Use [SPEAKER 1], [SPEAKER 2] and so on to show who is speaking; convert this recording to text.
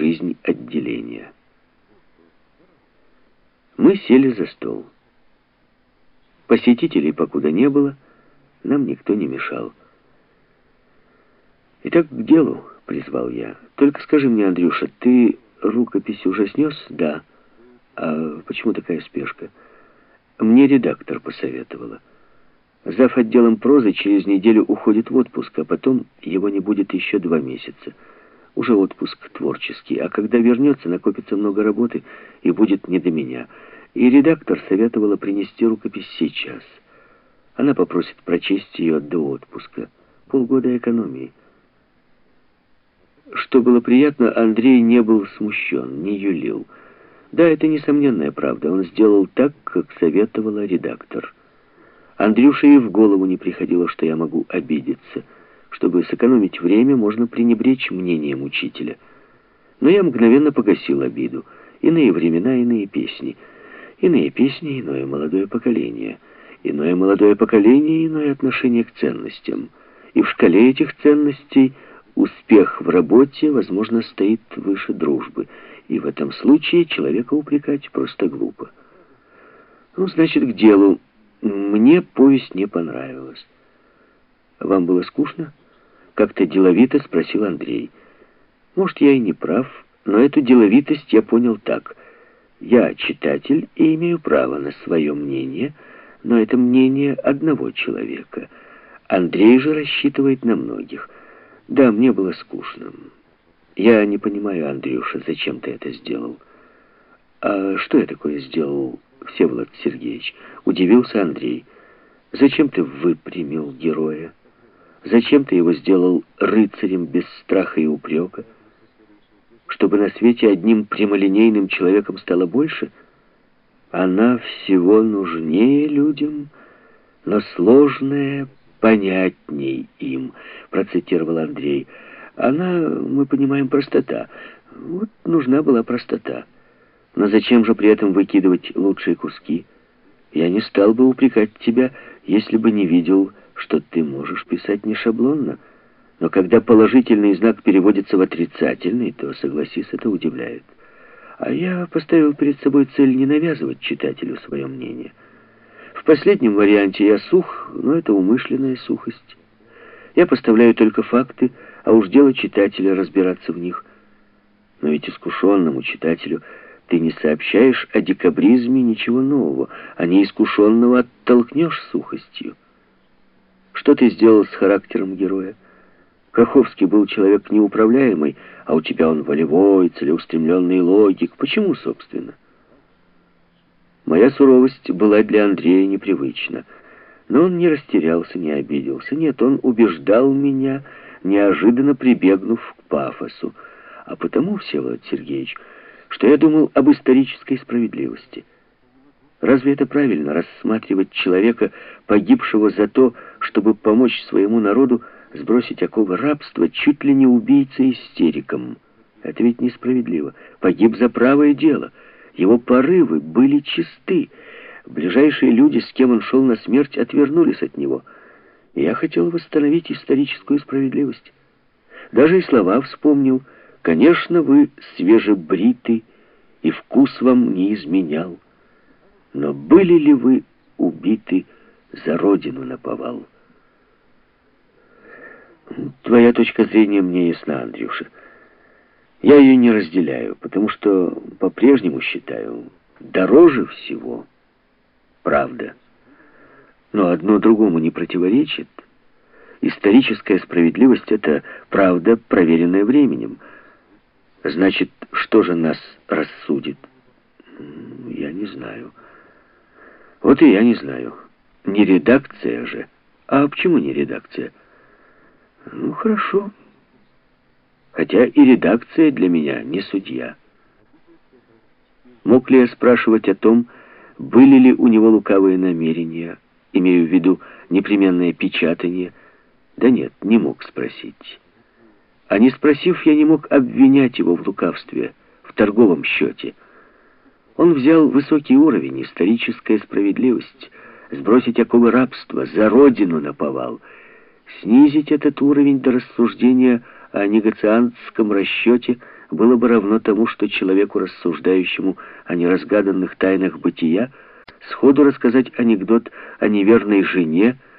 [SPEAKER 1] жизнь отделения. Мы сели за стол. Посетителей покуда не было, нам никто не мешал. «Итак, к делу», — призвал я. «Только скажи мне, Андрюша, ты рукопись уже снес?» «Да». «А почему такая спешка?» «Мне редактор посоветовала. Зав. Отделом прозы через неделю уходит в отпуск, а потом его не будет еще 2 месяца. Уже отпуск творческий, а когда вернется, накопится много работы и будет не до меня. И редактор советовала принести рукопись сейчас. Она попросит прочесть ее до отпуска. Полгода экономии». Что было приятно, Андрей не был смущен, не юлил. Да, это несомненная правда. Он сделал так, как советовала редактор. Андрюше и в голову не приходило, что я могу обидеться. Чтобы сэкономить время, можно пренебречь мнением учителя. Но я мгновенно погасил обиду. Иные времена, иные песни. Иные песни, иное молодое поколение. Иное молодое поколение, иное отношение к ценностям. И в шкале этих ценностей успех в работе, возможно, стоит выше дружбы. И в этом случае человека упрекать просто глупо. Ну, значит, к делу. Мне повесть не понравилась. «Вам было скучно?» Как-то деловито спросил Андрей. Может, я и не прав, но эту деловитость я понял так. Я читатель и имею право на свое мнение, но это мнение одного человека. Андрей же рассчитывает на многих. Да, мне было скучно. Я не понимаю, Андрюша, зачем ты это сделал? А что я такое сделал, Всеволод Сергеевич? Удивился Андрей. Зачем ты выпрямил героя? Зачем ты его сделал рыцарем без страха и упрека? Чтобы на свете одним прямолинейным человеком стало больше? Она всего нужнее людям, но сложная понятней им, процитировал Андрей. Она, мы понимаем, простота. Вот нужна была простота. Но зачем же при этом выкидывать лучшие куски? Я не стал бы упрекать тебя, если бы не видел, что ты можешь писать не шаблонно. Но когда положительный знак переводится в отрицательный, то, согласись, это удивляет. А я поставил перед собой цель не навязывать читателю свое мнение. В последнем варианте я сух, но это умышленная сухость. Я поставляю только факты, а уж дело читателя разбираться в них. Но ведь искушенному читателю ты не сообщаешь о декабризме ничего нового, а неискушенного оттолкнешь сухостью. Что ты сделал с характером героя? Каховский был человек неуправляемый, а у тебя он волевой, целеустремленный логик. Почему, собственно? Моя суровость была для Андрея непривычна. Но он не растерялся, не обиделся. Нет, он убеждал меня, неожиданно прибегнув к пафосу. А потому, Всеволод Сергеевич, что я думал об исторической справедливости. Разве это правильно, рассматривать человека, погибшего за то, чтобы помочь своему народу сбросить оковы рабства, чуть ли не убийцей-истериком? Это ведь несправедливо. Погиб за правое дело. Его порывы были чисты. Ближайшие люди, с кем он шел на смерть, отвернулись от него. И я хотел восстановить историческую справедливость. Даже и слова вспомнил. «Конечно, вы свежебриты, и вкус вам не изменял. Но были ли вы убиты за родину наповал?» Твоя точка зрения мне ясна, Андрюша. Я ее не разделяю, потому что по-прежнему считаю, дороже всего правда. Но одно другому не противоречит. Историческая справедливость — это правда, проверенная временем. Значит, что же нас рассудит? Я не знаю. Вот и я не знаю. Не редакция же. А почему не редакция? Ну, хорошо. Хотя и редакция для меня не судья. Мог ли я спрашивать о том, были ли у него лукавые намерения, имею в виду непременное печатание? Да нет, не мог спросить. А не спросив, я не мог обвинять его в лукавстве, в торговом счете. Он взял высокий уровень, историческая справедливость, сбросить оковы рабства, за родину наповал, снизить этот уровень до рассуждения о негациантском расчете было бы равно тому, что человеку, рассуждающему о неразгаданных тайнах бытия, сходу рассказать анекдот о неверной жене,